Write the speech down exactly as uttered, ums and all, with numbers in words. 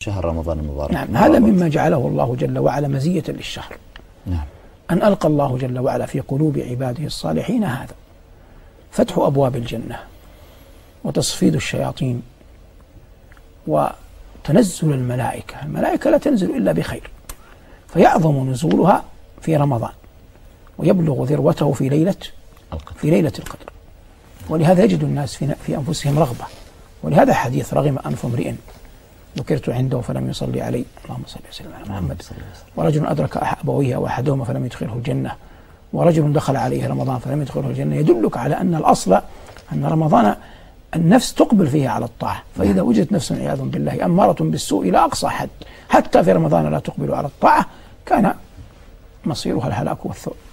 شهر رمضان المبارك. نعم، هذا مما جعله الله جل وعلا مزية للشهر. نعم. أن ألقى الله جل وعلا في قلوب عباده الصالحين هذا فتح أبواب الجنة وتصفيد الشياطين وتنزل الملائكة. الملائكة لا تنزل إلا بخير، فيعظم نزولها في رمضان ويبلغ ذروته في ليلة في ليلة القدر. ولهذا يجد الناس في في أنفسهم رغبة، ولهذا حديث رغم أنف امرئ ذكرت عنده فلم يصلي علي اللهم صل وسلم على محمد، ورجل أدرك أبويه وأحدهما فلم يدخله الجنة، ورجل دخل عليه رمضان فلم يدخله الجنة. يدلك على أن الأصل أن رمضان النفس تقبل فيه على الطاعة، فإذا وجدت نفس عياذا بالله أمارة بالسوء إلى أقصى حد حتى في رمضان لا تقبل على الطاعة كان مصيرها الهلاك